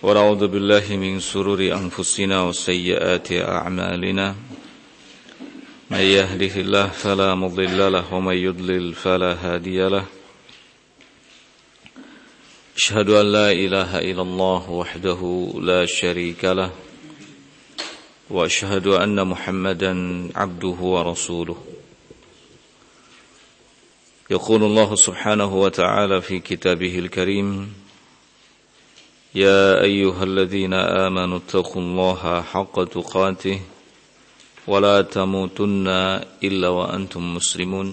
ونعوذ بالله من شرور أنفسنا وسيئات أعمالنا من يهده الله فلا مضل له ومن يضلل فلا هادي له أشهد أن لا إله إلا الله وحده لا شريك له وأشهد أن محمدا عبده ورسوله يقول الله سبحانه وتعالى في كتابه الكريم يا أيها الذين آمنوا اتقوا الله حق تقاته ولا تموتن إلا وأنتم مسلمون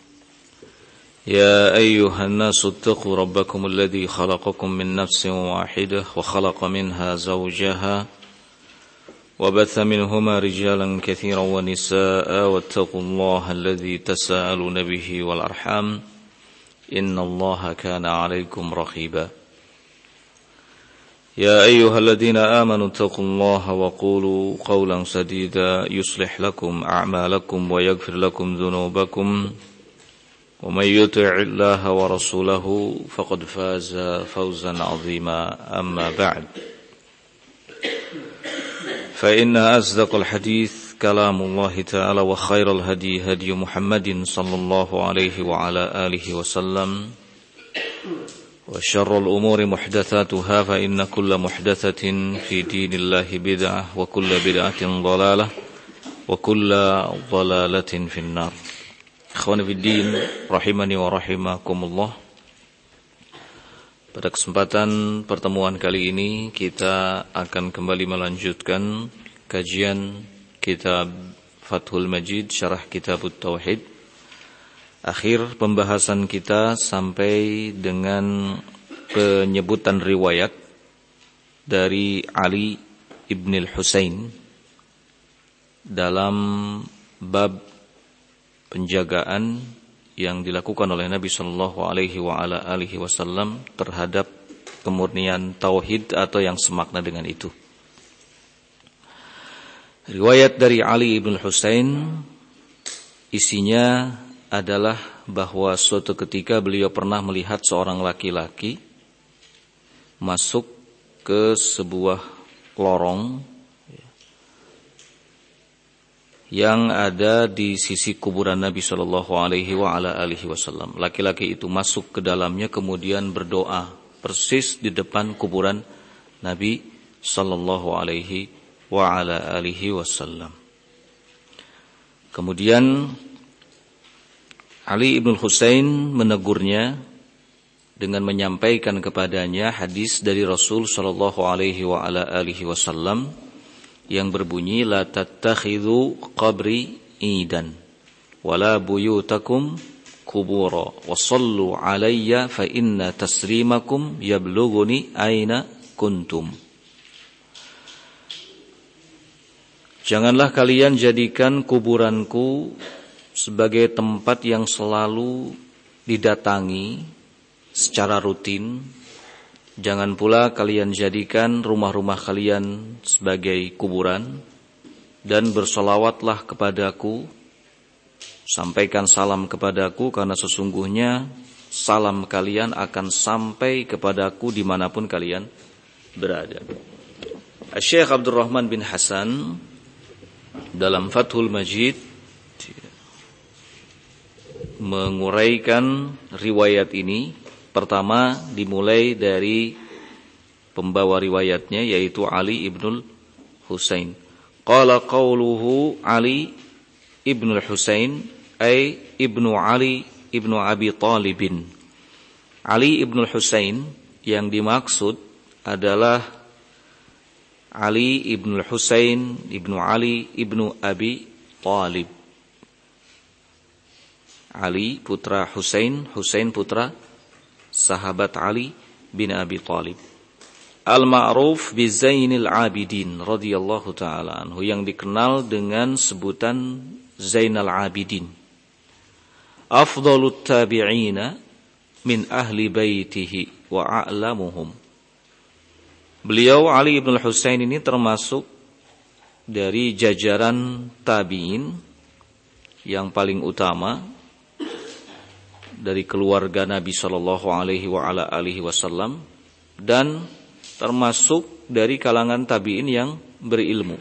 يا أيها الناس اتقوا ربكم الذي خلقكم من نفس واحدة وخلق منها زوجها وبث منهما رجالا كثيرا ونساء واتقوا الله الذي تساءلون به والأرحام إن الله كان عليكم رقيبا يا أيها الذين آمنوا اتقوا الله وقولوا قولا سديدا يصلح لكم أعمالكم ويغفر لكم ذنوبكم ومن يطع الله ورسوله فقد فاز فوزا عظيما أما بعد فإن أصدق الحديث كلام الله تعالى وخير الهدي هدي محمد صلى الله عليه وعلى آله وسلم وشر الأمور محدثاتها فإن كل محدثة في دين الله بدعة وكل بدعة ضلالة وكل ضلالة في النار. Ikhwani fi din rahimani wa rahimakumullah. Pada kesempatan pertemuan kali ini kita akan kembali melanjutkan kajian kitab Fathul Majid Syarah Kitabut Tauhid. Akhir pembahasan kita sampai dengan penyebutan riwayat dari Ali ibn al-Husain dalam bab penjagaan yang dilakukan oleh Nabi sallallahu alaihi wa ala alihi wasallam terhadap kemurnian tauhid atau yang semakna dengan itu. Riwayat dari Ali ibn al-Husain isinya adalah bahwa suatu ketika beliau pernah melihat seorang laki-laki masuk ke sebuah lorong yang ada di sisi kuburan Nabi sallallahu alaihi wa ala alihi wasallam. Laki-laki itu masuk ke dalamnya kemudian berdoa persis di depan kuburan Nabi sallallahu alaihi wa ala alihi wasallam. Kemudian Ali ibn Husain menegurnya dengan menyampaikan kepadanya hadis dari Rasul sallallahu alaihi wa ala alihi wasallam yang berbunyi la tattakhidhu qabri idan wala buyutakum qubura wa sallu alayya fa inna taslimakum yablughuni aina kuntum. Janganlah kalian jadikan kuburanku sebagai tempat yang selalu didatangi secara rutin. Jangan pula kalian jadikan rumah-rumah kalian sebagai kuburan. Dan bersolawatlah kepadaku, sampaikan salam kepadaku, karena sesungguhnya salam kalian akan sampai kepadaku dimanapun kalian berada. Syekh Abdurrahman bin Hasan dalam Fathul Majid menguraikan riwayat ini. Pertama dimulai dari pembawa riwayatnya yaitu Ali ibnul Husain. Qala qawluhu Ali ibnul Husain ay ibnu Ali ibnu Abi Talibin. Ali ibnul Husain yang dimaksud adalah Ali ibnul Husain ibnu Ali ibnu Abi Talib. Ali putra Husain, Husain putra sahabat Ali bin Abi Talib. Al-ma'ruf bi Zainil Abidin radhiyallahu taala anhu, yang dikenal dengan sebutan Zainal Abidin. Afdalut tabi'ina min ahli baitihi wa a'lamuhum. Beliau Ali ibn Husain ini termasuk dari jajaran tabi'in yang paling utama dari keluarga Nabi sallallahu alaihi wa ala alihi wasallam, dan termasuk dari kalangan tabi'in yang berilmu.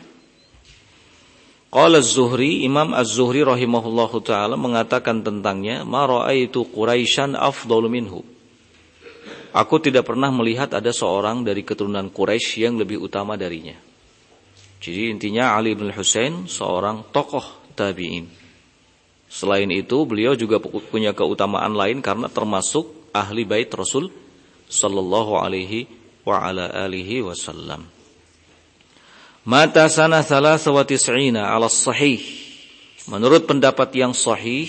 Qala Az-Zuhri, Imam Az-Zuhri rahimahullahu taala mengatakan tentangnya, ma ra'aitu Quraisyan afdalu minhu. Aku tidak pernah melihat ada seorang dari keturunan Quraisy yang lebih utama darinya. Jadi intinya Ali bin Husain seorang tokoh tabi'in. Selain itu beliau juga punya keutamaan lain karena termasuk ahli bait Rasul sallallahu alaihi wa ala alihi wasallam. Mata sana 93 ala sahih. Menurut pendapat yang sahih,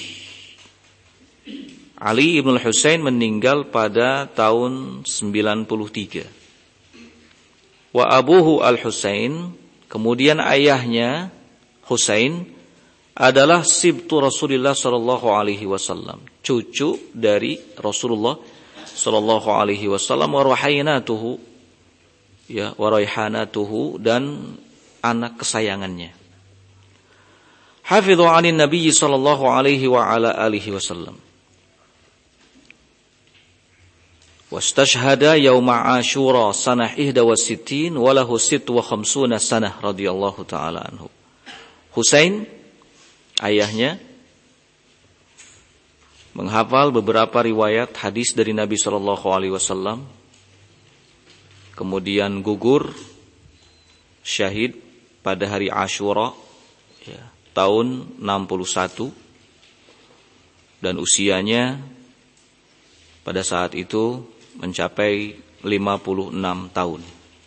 Ali ibn Husain meninggal pada tahun 93. Wa abuhu al-Husain, kemudian ayahnya Husain adalah sibtu Rasulullah sallallahu alaihi wasallam, cucu dari Rasulullah sallallahu alaihi wasallam, wa ruhainatuhu, ya, wa raihanatuhu, dan anak kesayangannya. Hafidhu 'anin Nabi sallallahu alaihi wa ala alihi wasallam. Wastashhada yauma Asyura sanah 61 wa lahu 56 sanah radhiyallahu taala anhu. Husain, ayahnya, menghafal beberapa riwayat hadis dari Nabi sallallahu alaihi wasallam. Kemudian gugur syahid pada hari Asyura, ya, tahun 61, dan usianya pada saat itu mencapai 56 tahun.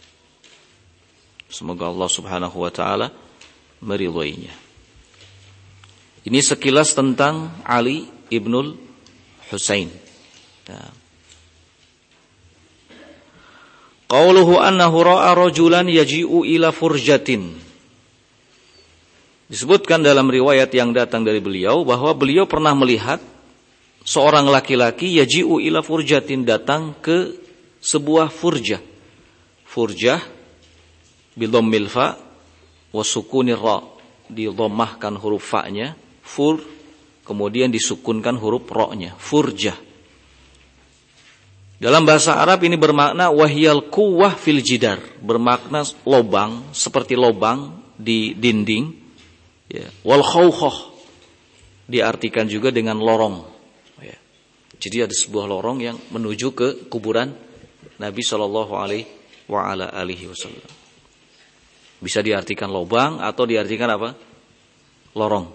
Semoga Allah Subhanahu wa taala meridhoinya. Ini sekilas tentang Ali ibnul Husain. Ya. Qauluhu annahu ra'a rajulan yaji'u ila furjatin. Disebutkan dalam riwayat yang datang dari beliau bahwa beliau pernah melihat seorang laki-laki yaji'u ila furjatin, datang ke sebuah furjah. Furjah bidhammil fa wa sukunir ra, didhammahkan huruf fa-nya, fur, kemudian disukunkan huruf ra-nya, furjah. Dalam bahasa Arab ini bermakna wahyal quwwah fil jidar, bermakna lobang, seperti lobang di dinding, ya. Wal khawkhah diartikan juga dengan lorong, ya. Jadi ada sebuah lorong yang menuju ke kuburan Nabi sallallahu alaihi wa ala alihi wasallam. Bisa diartikan lobang atau diartikan apa? Lorong.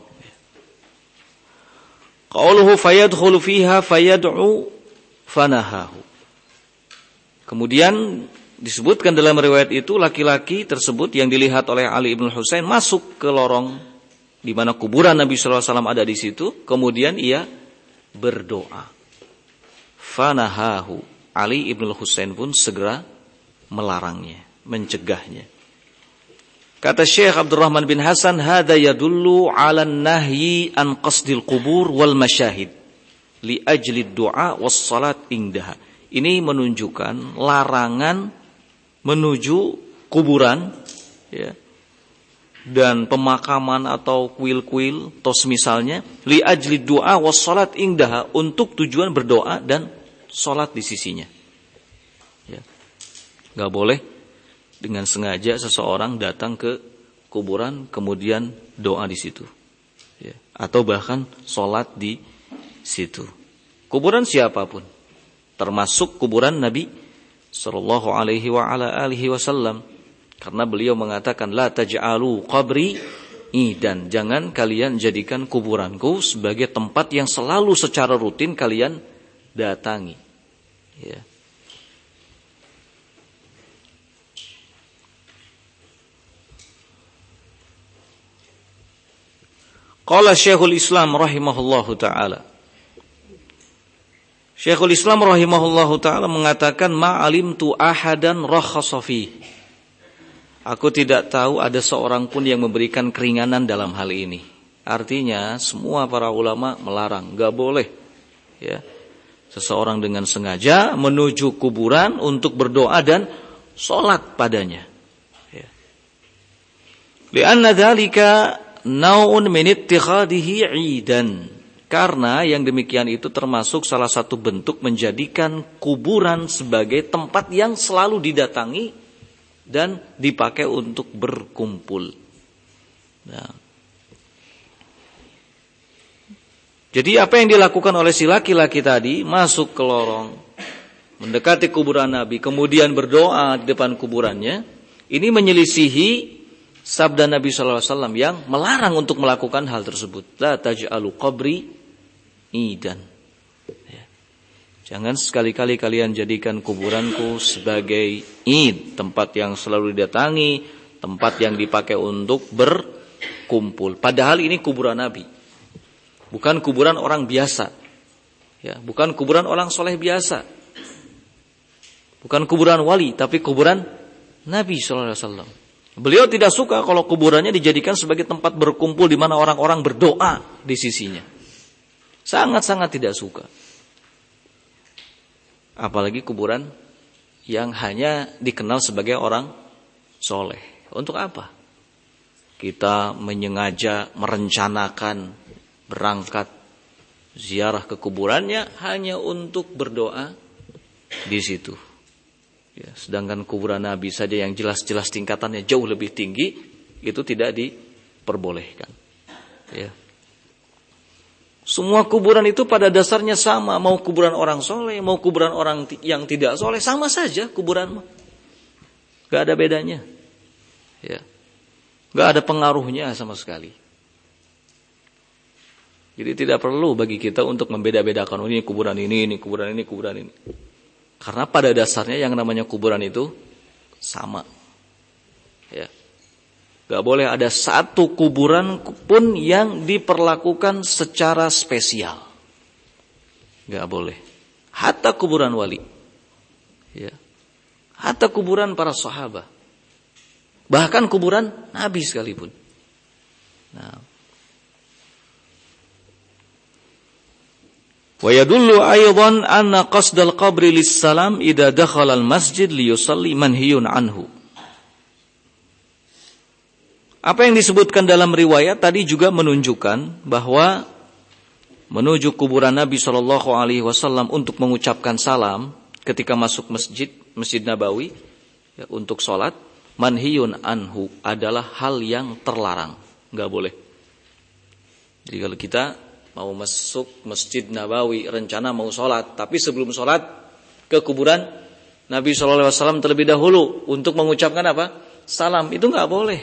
Qauluhu fayadkhulu fiha fayad'u fanahahu. Kemudian disebutkan dalam riwayat itu laki-laki tersebut yang dilihat oleh Ali ibn Husain masuk ke lorong di mana kuburan Nabi sallallahu alaihi wasallam ada di situ, kemudian ia berdoa. Fanahahu. Ali ibn Husain pun segera melarangnya, mencegahnya. Kata Syekh Abdurrahman bin Hasan, hada yadullu 'ala an-nahyi an qasdil qubur wal masyahid li ajli du'a was salat indaha. Ini menunjukkan larangan menuju kuburan, ya, dan pemakaman atau kuil-kuil, tos misalnya, li ajli du'a was salat indaha, untuk tujuan berdoa dan salat di sisinya. Ya. Enggak boleh dengan sengaja seseorang datang ke kuburan kemudian doa di situ, ya, atau bahkan salat di situ. Kuburan siapapun, termasuk kuburan Nabi sallallahu alaihi wa ala alihi wasallam, karena beliau mengatakan la taj'alu qabri idan, jangan kalian jadikan kuburanku sebagai tempat yang selalu secara rutin kalian datangi, ya. Qala Syekhul Islam rahimahullahu taala, Syekhul Islam rahimahullahu ta'ala mengatakan ma'alimtu ahadan rakhasa fi. Aku tidak tahu ada seorang pun yang memberikan keringanan dalam hal ini. Artinya semua para ulama melarang, enggak boleh, ya, seseorang dengan sengaja menuju kuburan untuk berdoa dan salat padanya, ya. Li'anna dzalika nau'un min ittikhadihi 'idan. Karena yang demikian itu termasuk salah satu bentuk menjadikan kuburan sebagai tempat yang selalu didatangi dan dipakai untuk berkumpul. Nah. Jadi apa yang dilakukan oleh si laki-laki tadi, masuk ke lorong, mendekati kuburan Nabi, kemudian berdoa di depan kuburannya, ini menyelisihi sabda Nabi SAW yang melarang untuk melakukan hal tersebut. La taj'alu qabri idan. Ya. Jangan sekali-kali kalian jadikan kuburanku sebagai id, tempat yang selalu didatangi, tempat yang dipakai untuk berkumpul. Padahal ini kuburan Nabi, bukan kuburan orang biasa, ya, bukan kuburan orang soleh biasa, bukan kuburan wali, tapi kuburan Nabi SAW. Beliau tidak suka kalau kuburannya dijadikan sebagai tempat berkumpul di mana orang-orang berdoa di sisinya. Sangat-sangat tidak suka. Apalagi kuburan yang hanya dikenal sebagai orang soleh. Untuk apa? Kita menyengaja merencanakan berangkat ziarah ke kuburannya hanya untuk berdoa di situ. Ya, sedangkan kuburan Nabi saja yang jelas-jelas tingkatannya jauh lebih tinggi, itu tidak diperbolehkan. Ya. Semua kuburan itu pada dasarnya sama, mau kuburan orang soleh, mau kuburan orang yang tidak soleh, sama saja kuburanmu. Gak ada bedanya. Ya. Gak ada pengaruhnya sama sekali. Jadi tidak perlu bagi kita untuk membeda-bedakan, ini kuburan ini kuburan ini, kuburan ini. Karena pada dasarnya yang namanya kuburan itu sama. Ya. Gak boleh ada satu kuburan pun yang diperlakukan secara spesial. Gak boleh. Hatta kuburan wali. Ya. Hatta kuburan para sahabat. Bahkan kuburan Nabi sekalipun. Nah. Wa yadullu aydan anna qasdal qabri lis-salam idza dakhala al-masjid liyusalli manhiyun anhu. Apa yang disebutkan dalam riwayat tadi juga menunjukkan bahwa menuju kuburan Nabi SAW untuk mengucapkan salam ketika masuk Masjid Nabawi ya, untuk sholat, manhiyun anhu adalah hal yang terlarang, nggak boleh. Jadi kalau kita mau masuk Masjid Nabawi, rencana mau sholat, tapi sebelum sholat ke kuburan Nabi SAW terlebih dahulu untuk mengucapkan apa? Salam, itu nggak boleh.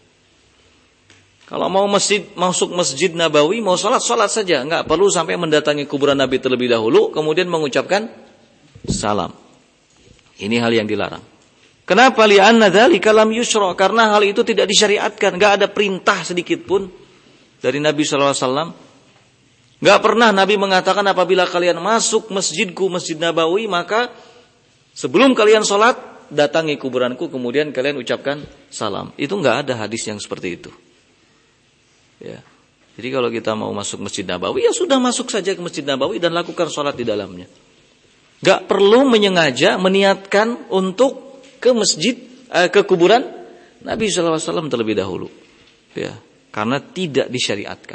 Kalau mau masuk Masjid Nabawi, mau sholat saja. Enggak perlu sampai mendatangi kuburan Nabi terlebih dahulu, kemudian mengucapkan salam. Ini hal yang dilarang. Kenapa? Li'anna dzalika lam yusra. Karena hal itu tidak disyariatkan. Enggak ada perintah sedikit pun dari Nabi SAW. Enggak pernah Nabi mengatakan apabila kalian masuk masjidku, Masjid Nabawi, maka sebelum kalian sholat, datangi kuburanku, kemudian kalian ucapkan salam. Itu enggak ada hadis yang seperti itu. Ya. Jadi kalau kita mau masuk Masjid Nabawi, ya sudah masuk saja ke Masjid Nabawi dan lakukan sholat di dalamnya. Gak perlu menyengaja meniatkan untuk ke masjid, ke kuburan Nabi SAW terlebih dahulu. Ya. Karena tidak disyariatkan.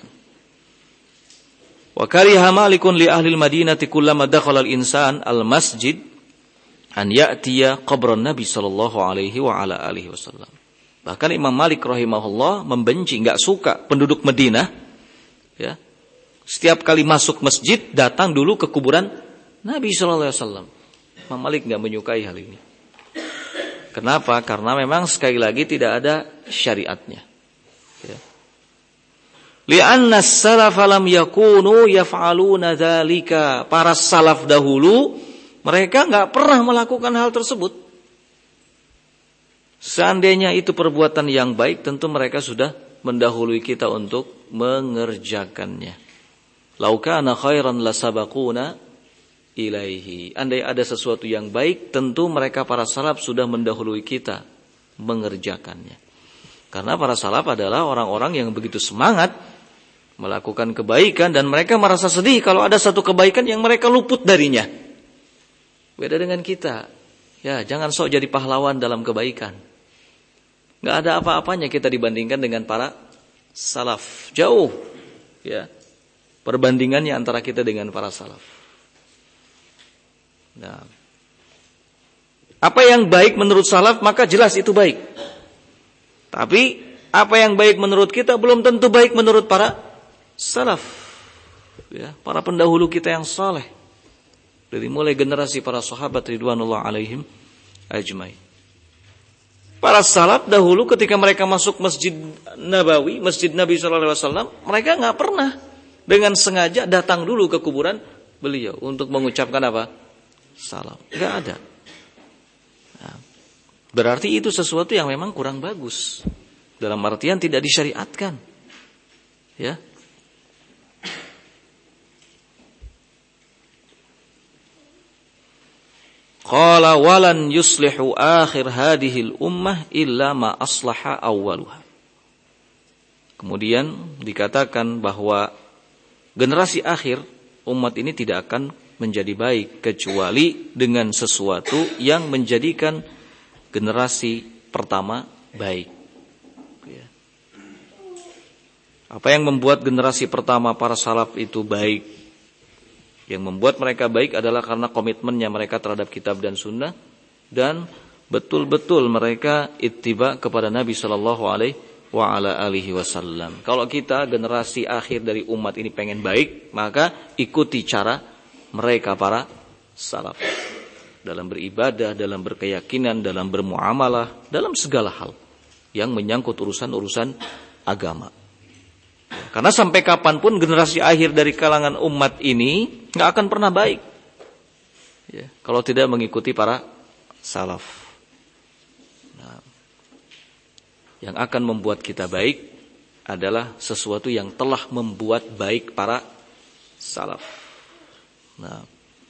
Wa kariha Malikun li ahli al-Madinati kullama dakhala al-insan al-masjid an ya'tiya qabran Nabi sallallahu alaihi wa ala alihi wasallam. Bahkan Imam Malik rahimahullah membenci, enggak suka penduduk Madinah ya. Setiap kali masuk masjid datang dulu ke kuburan Nabi sallallahu alaihi wasallam. Imam Malik enggak menyukai hal ini. Kenapa? Karena memang sekali lagi tidak ada syariatnya. Ya. Li'anna as-salaf lam yakunu yaf'aluna dzalika. Para salaf dahulu mereka enggak pernah melakukan hal tersebut. Seandainya itu perbuatan yang baik, tentu mereka sudah mendahului kita untuk mengerjakannya. Lau kana khairan lasabaquna ilaihi. Andai ada sesuatu yang baik, tentu mereka para salaf sudah mendahului kita mengerjakannya. Karena para salaf adalah orang-orang yang begitu semangat melakukan kebaikan dan mereka merasa sedih kalau ada satu kebaikan yang mereka luput darinya. Beda dengan kita. Ya, jangan sok jadi pahlawan dalam kebaikan. Gak ada apa-apanya kita dibandingkan dengan para salaf. Jauh. Ya. perbandingannya antara kita dengan para salaf. Nah, apa yang baik menurut salaf maka jelas itu baik. Tapi apa yang baik menurut kita belum tentu baik menurut para salaf. Ya, para pendahulu kita yang saleh. Dari mulai generasi para sahabat ridwanullah alaihim ajmain. Para salaf dahulu ketika mereka masuk Masjid Nabawi, Masjid Nabi SAW, mereka nggak pernah dengan sengaja datang dulu ke kuburan beliau untuk mengucapkan apa? Salam. Nggak ada. Nah, berarti itu sesuatu yang memang kurang bagus. Dalam artian tidak disyariatkan. Ya. Qala walan yuslihu akhir hadhil ummah illa ma aslaha awwaluha. Kemudian dikatakan bahwa generasi akhir umat ini tidak akan menjadi baik kecuali dengan sesuatu yang menjadikan generasi pertama baik. Apa yang membuat generasi pertama para salaf itu baik? Yang membuat mereka baik adalah karena komitmennya mereka terhadap kitab dan sunnah dan betul-betul mereka ittiba kepada Nabi sallallahu alaihi wasallam. Kalau kita generasi akhir dari umat ini pengen baik, maka ikuti cara mereka para salaf dalam beribadah, dalam berkeyakinan, dalam bermuamalah, dalam segala hal yang menyangkut urusan-urusan agama. Karena sampai kapanpun generasi akhir dari kalangan umat ini nggak akan pernah baik, ya, kalau tidak mengikuti para salaf. Nah, yang akan membuat kita baik adalah sesuatu yang telah membuat baik para salaf. Nah,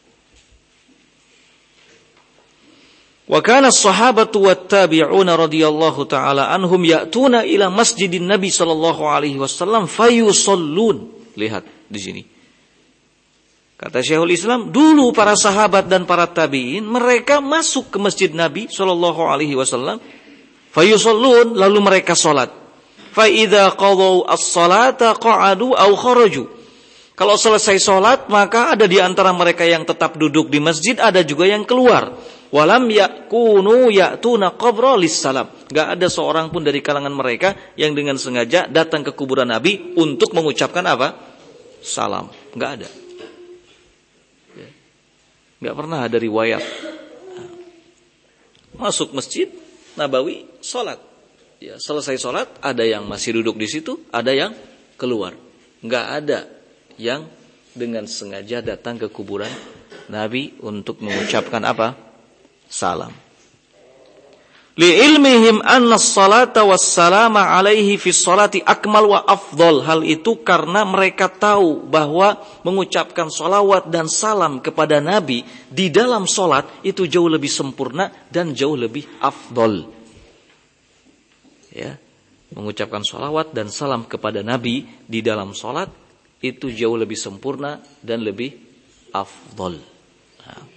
wa kana as-sahabatu wat-tabi'una radhiyallahu ta'ala anhum ya'tuna ila masjidin Nabi sallallahu alaihi wasallam fayusallun. Lihat di sini. Kata Syekhul Islam, dulu para sahabat dan para tabi'in mereka masuk ke masjid Nabi sallallahu alaihi wasallam fayusallun, lalu mereka salat. Fa idza qadaw as-salata qa'adu aw kharaju. Kalau selesai salat maka ada di antara mereka yang tetap duduk di masjid, ada juga yang keluar. Walam yakunu ya'tuna qabra lis-salam. Enggak ada seorang pun dari kalangan mereka yang dengan sengaja datang ke kuburan Nabi untuk mengucapkan apa? Salam. Enggak ada. Enggak pernah ada riwayat. Masuk masjid Nabawi, salat. Ya, selesai salat ada yang masih duduk di situ, ada yang keluar. Enggak ada yang dengan sengaja datang ke kuburan Nabi untuk mengucapkan apa? Salam. Li'ilmihim anna as-salata was-salama alaihi fi sholati akmal wa afdol. Hal itu karena mereka tahu bahwa mengucapkan salawat dan salam kepada Nabi di dalam salat itu jauh lebih sempurna dan jauh lebih afdol. Ya, mengucapkan salawat dan salam kepada Nabi di dalam salat itu jauh lebih sempurna dan lebih afdol. Nah.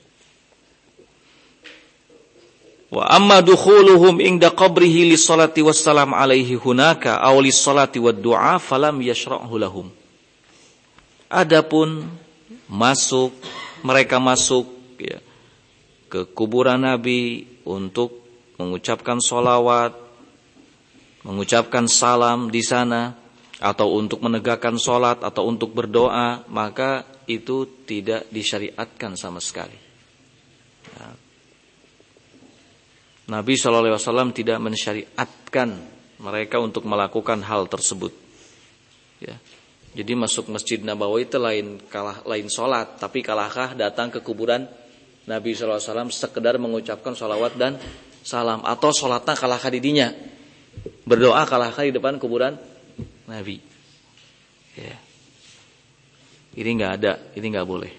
Wa amma dukhuluhum inda qabrihi lis-salati wassalam alaihi hunaka aw lis-salati wad-du'a falam yashra'hu lahum. Adapun mereka masuk ya, ke kuburan Nabi untuk mengucapkan salawat, mengucapkan salam di sana atau untuk menegakkan salat atau untuk berdoa, maka itu tidak disyariatkan sama sekali. Ya. Nabi SAW tidak mensyariatkan mereka untuk melakukan hal tersebut. Ya. Jadi masuk Masjid Nabawi itu lain sholat, tapi kalahkah datang ke kuburan Nabi SAW sekedar mengucapkan sholawat dan salam, atau sholatnya kalahkah didinya, berdoa kalahkah di depan kuburan Nabi. Ya. Ini nggak ada, ini nggak boleh.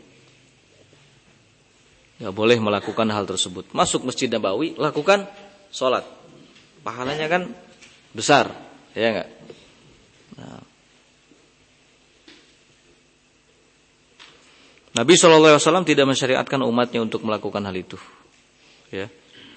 Nggak boleh melakukan hal tersebut. Masuk Masjid Nabawi, lakukan sholat. Pahalanya kan besar, ya nggak? Nah. Nabi SAW tidak mensyariatkan umatnya untuk melakukan hal itu. Ya.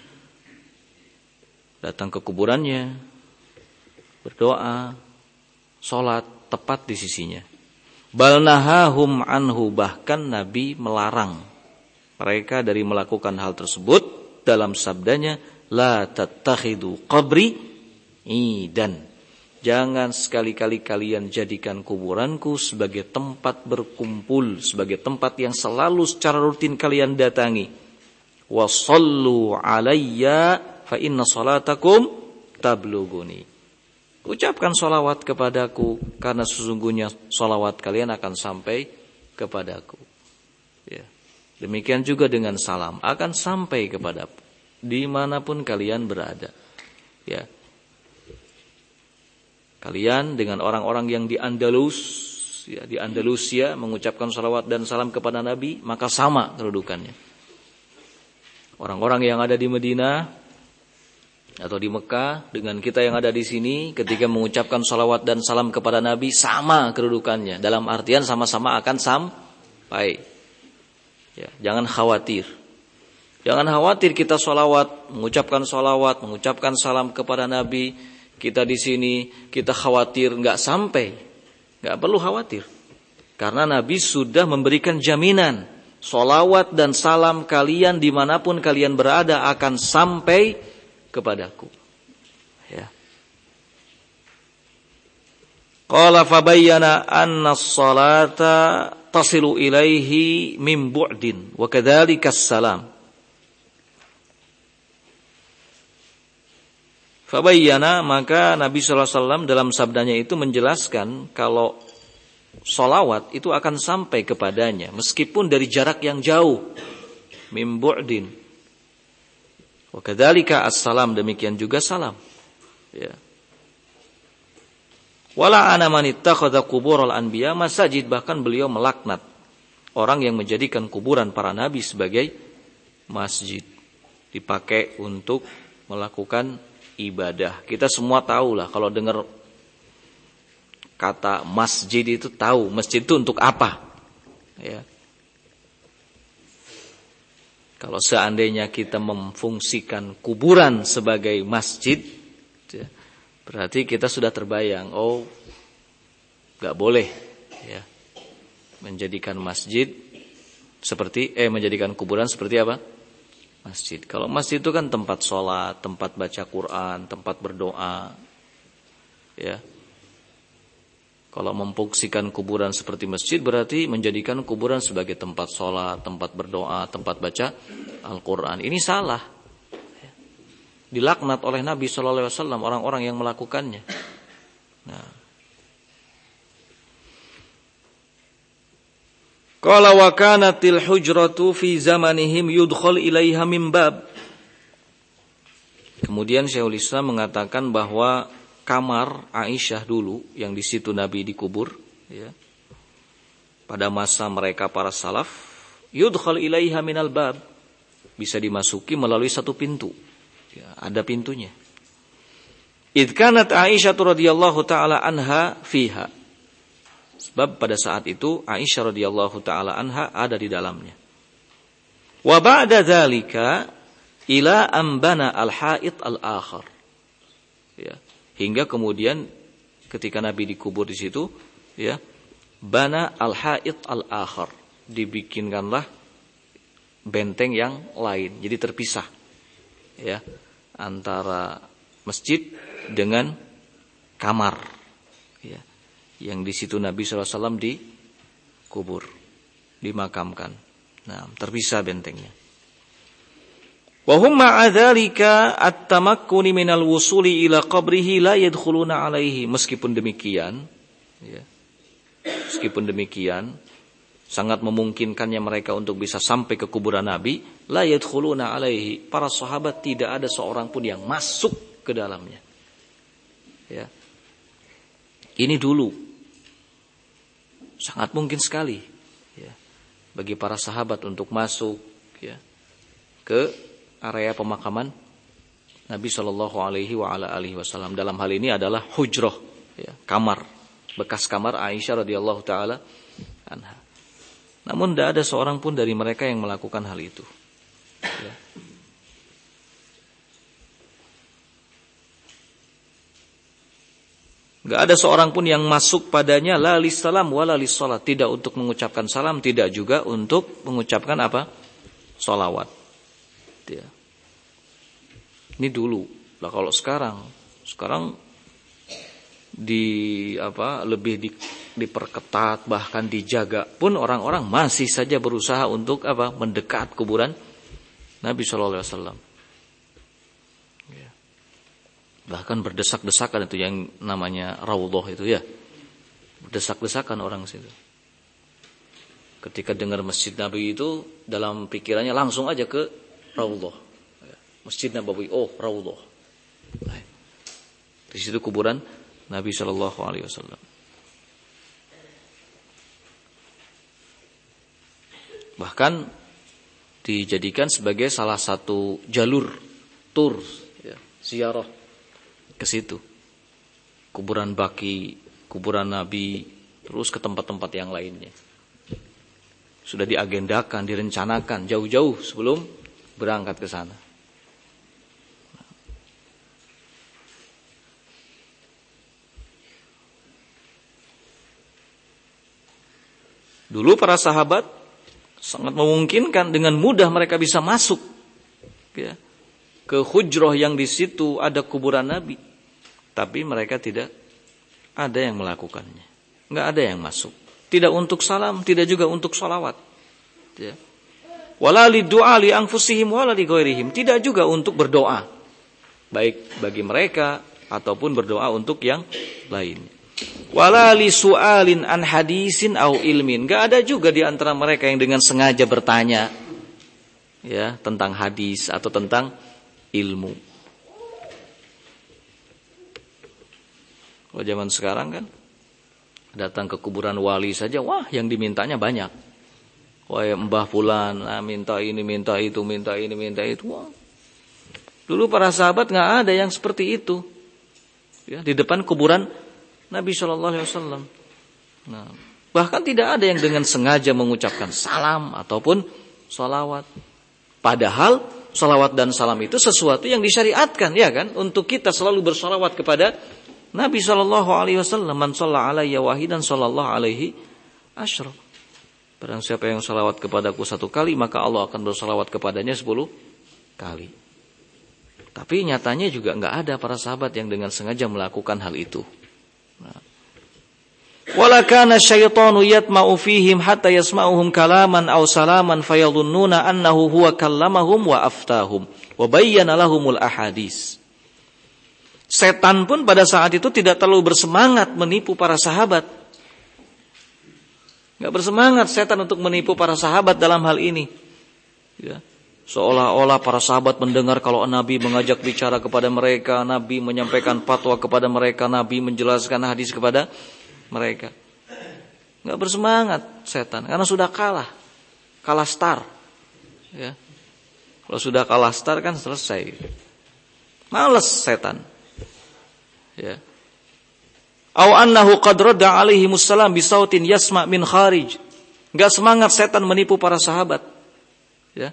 Datang ke kuburannya, berdoa, sholat tepat di sisinya. Bal nahahum anhu, bahkan Nabi melarang mereka dari melakukan hal tersebut dalam sabdanya, la tattakhidu qabri idan. Jangan sekali-kali kalian jadikan kuburanku sebagai tempat berkumpul, sebagai tempat yang selalu secara rutin kalian datangi. Wa sallu alayya fa inna salatakum tablughuni. Ucapkan salawat kepadaku karena sesungguhnya salawat kalian akan sampai kepadaku. Ya. Demikian juga dengan salam akan sampai kepadaku dimanapun kalian berada. Ya. Kalian dengan orang-orang yang di Andalus, ya, di Andalusia mengucapkan salawat dan salam kepada Nabi, maka sama kedudukannya. Orang-orang yang ada di Madinah atau di Mekah dengan kita yang ada di sini, ketika mengucapkan salawat dan salam kepada Nabi, sama kedudukannya. Dalam artian sama-sama akan sampai. Ya, jangan khawatir. Jangan khawatir kita salawat, mengucapkan salam kepada Nabi. Kita di sini, kita khawatir nggak sampai. Nggak perlu khawatir. Karena Nabi sudah memberikan jaminan. Salawat dan salam kalian dimanapun kalian berada akan sampai kepadaku. Ya. Qala fabayyana anna as-salata tasilu ilaihi min bu'din wa kadzalika as-salam. Fabayyana, maka Nabi sallallahu alaihi wasallam dalam sabdanya itu menjelaskan kalau sholawat itu akan sampai kepadanya meskipun dari jarak yang jauh. Min bu'din. Wa kadzalika as-salam, demikian juga salam. Ya. Wala ana man ittakhadha quburul anbiya masajid, bahkan beliau melaknat orang yang menjadikan kuburan para nabi sebagai masjid, dipakai untuk melakukan ibadah. Kita semua tahu lah kalau dengar kata masjid itu tahu masjid itu untuk apa. Ya. Kalau seandainya kita memfungsikan kuburan sebagai masjid, ya, berarti kita sudah terbayang, oh, nggak boleh, ya, menjadikan masjid seperti menjadikan kuburan seperti apa? Masjid. Kalau masjid itu kan tempat sholat, tempat baca Quran, tempat berdoa. Ya. Kalau memfungsikan kuburan seperti masjid berarti menjadikan kuburan sebagai tempat sholat, tempat berdoa, tempat baca Al-Quran. Ini salah. Dilaknat oleh Nabi SAW orang-orang yang melakukannya. Nah. Qala wa kanatil hujratu fi zamanihim yudkhal ilaiha min bab. Kemudian Syekhul Islam mengatakan bahwa kamar Aisyah dulu yang di situ Nabi dikubur, ya, pada masa mereka para salaf, yudkhal ilaiha minal bab, bisa dimasuki melalui satu pintu, ya, ada pintunya. Idh kanat Aisyah radhiyallahu taala anha fiha. Sebab pada saat itu Aisyah radhiyallahu taala anha ada di dalamnya. Wa ba'da dzalika ila ambana al-ha'id al-akhar. Ya, hingga kemudian ketika Nabi dikubur di situ, ya, bana al-ha'id al-akhar, dibikinkanlah benteng yang lain. Jadi terpisah, ya, antara masjid dengan kamar, ya, yang di situ Nabi SAW dikubur, dimakamkan. Nah, terpisah bentengnya. Wa hum ma'a dzalika at-tamakkuni minal wusuli ila qabrihi la yadkhuluna alaihi. Meskipun demikian, ya, meskipun demikian, sangat memungkinkannya mereka untuk bisa sampai ke kuburan Nabi, la yadkhuluna alaihi. Para sahabat tidak ada seorang pun yang masuk ke dalamnya. Ya. Ini dulu sangat mungkin sekali, ya, bagi para sahabat untuk masuk, ya, ke area pemakaman Nabi Shallallahu Alaihi Wasallam. Dalam hal ini adalah hujroh, ya, kamar, bekas kamar Aisyah radhiyallahu taala anha. Namun tidak ada seorang pun dari mereka yang melakukan hal itu. Ya. Enggak ada seorang pun yang masuk padanya la lissalam wala lissalat, tidak untuk mengucapkan salam, tidak juga untuk mengucapkan apa? Sholawat. Ya. Ini dulu. Lah kalau sekarang lebih diperketat, bahkan dijaga pun orang-orang masih saja berusaha untuk apa? Mendekat kuburan Nabi sallallahu alaihi wasallam. Ya. Bahkan berdesak-desakan itu yang namanya raudhah itu ya. Berdesak-desakan orang situ. Ketika dengar Masjid Nabi itu dalam pikirannya langsung aja ke raudhah. Masjid Nabawi, oh raudhah. Di situ kuburan Nabi sallallahu alaihi wasallam. Bahkan dijadikan sebagai salah satu jalur tur ya, ziarah ke situ. Kuburan Baqi, kuburan Nabi, terus ke tempat-tempat yang lainnya. Sudah diagendakan, direncanakan jauh-jauh sebelum berangkat ke sana. Dulu para sahabat sangat memungkinkan dengan mudah mereka bisa masuk ya, ke hujrah yang di situ ada kuburan Nabi. Tapi mereka tidak ada yang melakukannya. Enggak ada yang masuk. Tidak untuk salam, tidak juga untuk sholawat. Ya. Wala lidu'a li anfusihim wala li ghairihim. Tidak juga untuk berdoa. Baik bagi mereka ataupun berdoa untuk yang lainnya. Wala li su'alin an hadisin au ilmin. Enggak ada juga di antara mereka yang dengan sengaja bertanya ya, tentang hadis atau tentang ilmu. Kalau zaman sekarang kan datang ke kuburan wali saja, wah yang dimintanya banyak. Wah Mbah Fulan, minta ini, minta itu, minta ini, minta itu. Wah. Dulu para sahabat nggak ada yang seperti itu. Ya, di depan kuburan Nabi Shallallahu Alaihi Wasallam. Nah, bahkan tidak ada yang dengan sengaja mengucapkan salam ataupun sholawat. Padahal sholawat dan salam itu sesuatu yang disyariatkan, ya kan? Untuk kita selalu bersholawat kepada Nabi Shallallahu Alaihi Wasallam. Man shalla alayya wahidan sallallahu alaihi asyra. Barang siapa yang sholawat kepadaku 1 kali, maka Allah akan bersholawat kepadanya 10 kali. Tapi nyatanya juga nggak ada para sahabat yang dengan sengaja melakukan hal itu. Wala kana syaitanu yatma'u fihim hatta yasma'uhum kalaman aw salaman fayadhunnuna annahu huwa kallamahum wa aftahum wa bayyana lahumul ahadits. Setan pun pada saat itu tidak terlalu bersemangat menipu para sahabat. Enggak bersemangat setan untuk menipu para sahabat dalam hal ini. Ya. Seolah-olah para sahabat mendengar kalau Nabi mengajak bicara kepada mereka, Nabi menyampaikan fatwa kepada mereka, Nabi menjelaskan hadis kepada mereka. Enggak bersemangat setan karena sudah kalah start. Ya. Kalau sudah kalah start kan selesai. Malas setan. Ya. Aw annahu qad radda alaihi musallam bi sautin yasma' min kharij. Enggak semangat setan menipu para sahabat. Ya.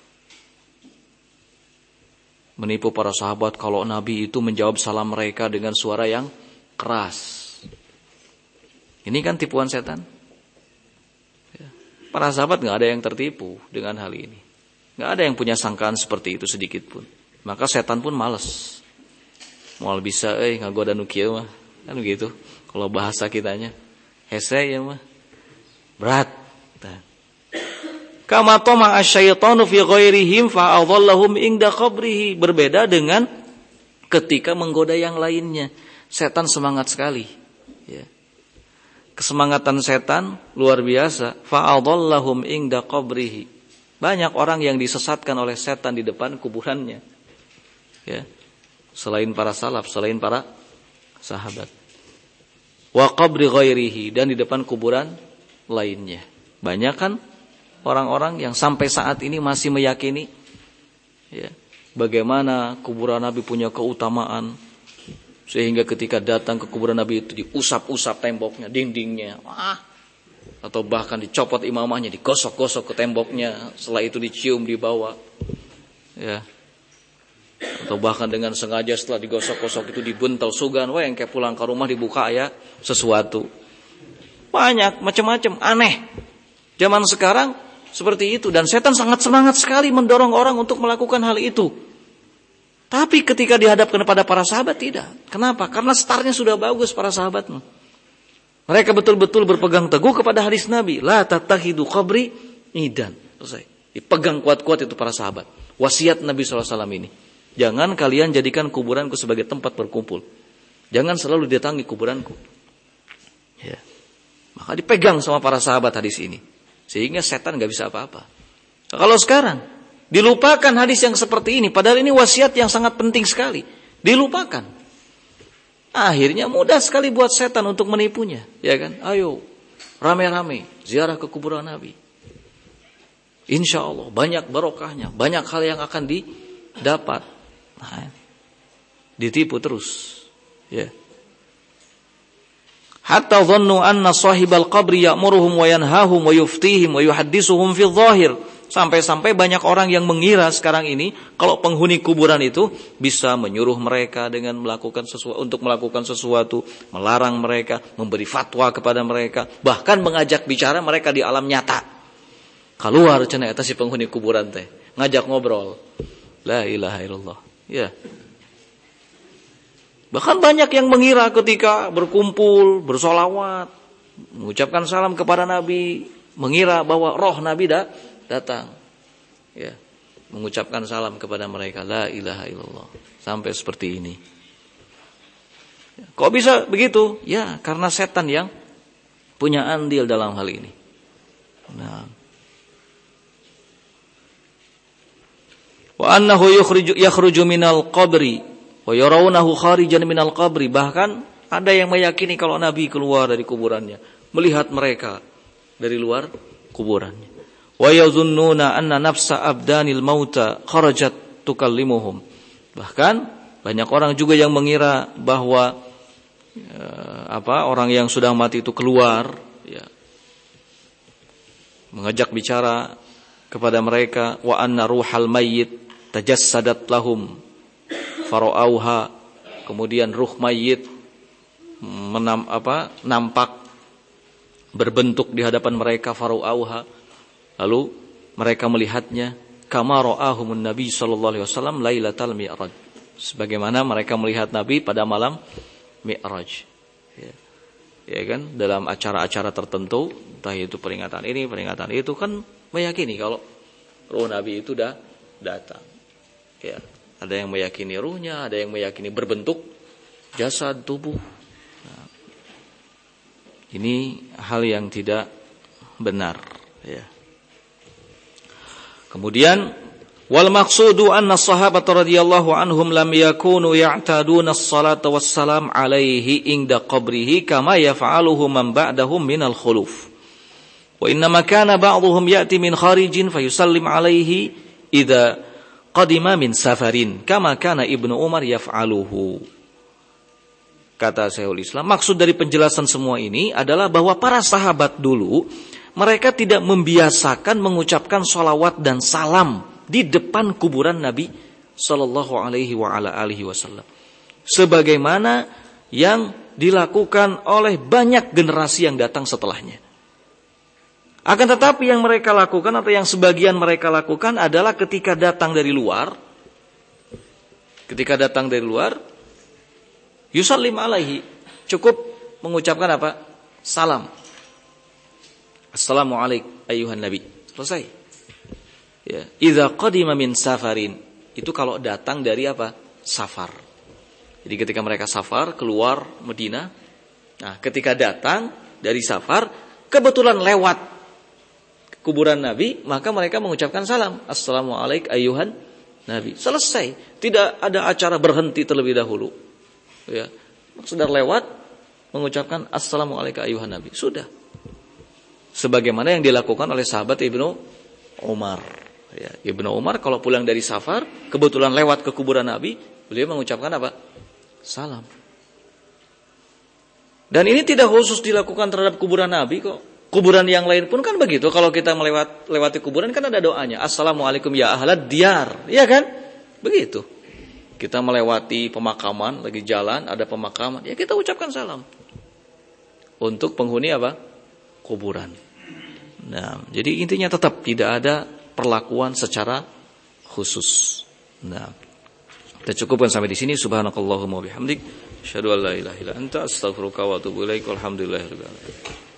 Menipu para sahabat kalau Nabi itu menjawab salam mereka dengan suara yang keras. Ini kan tipuan setan. Ya. Para sahabat enggak ada yang tertipu dengan hal ini. Enggak ada yang punya sangkaan seperti itu sedikit pun. Maka setan pun malas. Moal bisa ngagoda nu kieu mah. Kan begitu. Kalau bahasa kitanya. Hese ya mah. Berat. Nah. Kama tama asyaitanu fi ghairihim fa adallahum inda qabrihi. Berbeda dengan ketika menggoda yang lainnya. Setan semangat sekali. Ya. Kesemangatan setan luar biasa. Fa adallahum inda qabrihi. Banyak orang yang disesatkan oleh setan di depan kuburannya. Ya. Selain para salaf, selain para sahabat. Wa qabri ghairihi, dan di depan kuburan lainnya. Banyak kan orang-orang yang sampai saat ini masih meyakini ya, bagaimana kuburan Nabi punya keutamaan, sehingga ketika datang ke kuburan Nabi itu diusap-usap temboknya, dindingnya, atau bahkan dicopot imamahnya, digosok-gosok ke temboknya, setelah itu dicium dibawa. Ya. Atau bahkan dengan sengaja setelah digosok-gosok itu dibuntel sugan, wah yang kayak pulang ke rumah dibuka ya sesuatu. Banyak macam-macam aneh. Zaman sekarang seperti itu, dan setan sangat semangat sekali mendorong orang untuk melakukan hal itu. Tapi ketika dihadapkan kepada para sahabat tidak. Kenapa? Karena startnya sudah bagus para sahabatnya. Mereka betul-betul berpegang teguh kepada hadis Nabi, la tattakhidu qabri idan. Selesai. Dipegang kuat-kuat itu para sahabat. Wasiat Nabi SAW ini. Jangan kalian jadikan kuburanku sebagai tempat berkumpul. Jangan selalu datangi kuburanku. Ya. Maka dipegang sama para sahabat hadis ini. Sehingga setan gak bisa apa-apa. Nah, kalau sekarang dilupakan hadis yang seperti ini, padahal ini wasiat yang sangat penting sekali. Dilupakan. Akhirnya mudah sekali buat setan untuk menipunya. Ya kan? Ayo, rame-rame ziarah ke kuburan Nabi. Insya Allah banyak barokahnya, banyak hal yang akan didapat. Nah, ditipu terus. Ya. Hatta dhannu anna sahibal qabri ya'muruhum wa yanhahum wa yuftihim wa yuhaddisuhum fi dhahir. Sampai-sampai banyak orang yang mengira sekarang ini kalau penghuni kuburan itu bisa menyuruh mereka dengan melakukan sesuatu, untuk melakukan sesuatu, melarang mereka, memberi fatwa kepada mereka, bahkan mengajak bicara mereka di alam nyata. Keluar cenah eta si penghuni kuburan teh, ngajak ngobrol. La ilaha illallah. Ya. Bahkan banyak yang mengira ketika berkumpul, bersolawat, mengucapkan salam kepada Nabi, mengira bahwa roh Nabi datang. Ya, mengucapkan salam kepada mereka, la ilaha illallah. Sampai seperti ini. Kok bisa begitu? Ya, karena setan yang punya andil dalam hal ini. Nah. Wa annahu yakhruju minal qabri wa yarawnahu kharijan minal qabri. Bahkan ada yang meyakini kalau Nabi keluar dari kuburannya, melihat mereka dari luar kuburannya. Wa yazunnuna anna nafsa abdanil mauta kharajat tukallimuhum. Bahkan banyak orang juga yang mengira bahwa orang yang sudah mati itu keluar, ya, mengajak bicara kepada mereka. Wa anna ruhal mayyit tajassadat lahum farauha. Kemudian ruh mayit nampak berbentuk di hadapan mereka, farauha. Lalu mereka melihatnya, kama ra'ahumun Nabi sallallahu alaihi wasallam lailatal mi'raj. Sebagaimana mereka melihat Nabi pada malam Mi'raj. Ya kan, dalam acara-acara tertentu, entah itu peringatan ini, peringatan itu, kan meyakini kalau ruh Nabi itu datang. Ya, ada yang meyakini ruhnya, ada yang meyakini berbentuk jasad tubuh. Nah, ini hal yang tidak benar, ya. Kemudian wal maqsudu anna sahabat radhiyallahu anhum lam yakunu ya'taduna as-salata was-salam alaihi inda qabrihi kama yaf'aluhu man ba'dahum minal khuluf. Wa innama kana ba'dhum ya'ti min kharijin fayusallim alaihi idza qadima min safarin kama kana Ibnu Umar yaf'aluhu. Kata Syekhul Islam, maksud dari penjelasan semua ini adalah bahwa para sahabat dulu mereka tidak membiasakan mengucapkan sholawat dan salam di depan kuburan Nabi sallallahu alaihi wasallam, sebagaimana yang dilakukan oleh banyak generasi yang datang setelahnya. Akan tetapi yang mereka lakukan atau yang sebagian mereka lakukan adalah ketika datang dari luar, yusallim alaihi, cukup mengucapkan apa? Salam. Assalamualaikum ayyuhan nabi. Selesai. Ya, idza qadima min safarin, itu kalau datang dari apa? Safar. Jadi ketika mereka safar keluar Madinah, nah ketika datang dari safar kebetulan lewat kuburan Nabi, maka mereka mengucapkan salam, assalamualaikum ayyuhan nabi. Selesai. Tidak ada acara berhenti terlebih dahulu. Ya, sudah lewat mengucapkan assalamualaikum ayyuhan nabi. Sudah. Sebagaimana yang dilakukan oleh sahabat Ibnu Umar. Ya, Ibnu Umar kalau pulang dari safar, kebetulan lewat ke kuburan Nabi, beliau mengucapkan apa? Salam. Dan ini tidak khusus dilakukan terhadap kuburan Nabi kok. Kuburan yang lain pun kan begitu. Kalau kita melewati kuburan kan ada doanya. Assalamualaikum ya ahlad diyar. Iya kan? Begitu. Kita melewati pemakaman, lagi jalan, ada pemakaman, ya kita ucapkan salam. Untuk penghuni apa? Kuburan. Nah, jadi intinya tetap tidak ada perlakuan secara khusus. Nah, kita cukupkan sampai di sini. Subhanakallahumma wa bihamdik, asyhadu an la ilaha illa anta, astaghfiruka wa atubu ilaik. Walhamdulillahirabbil alamin.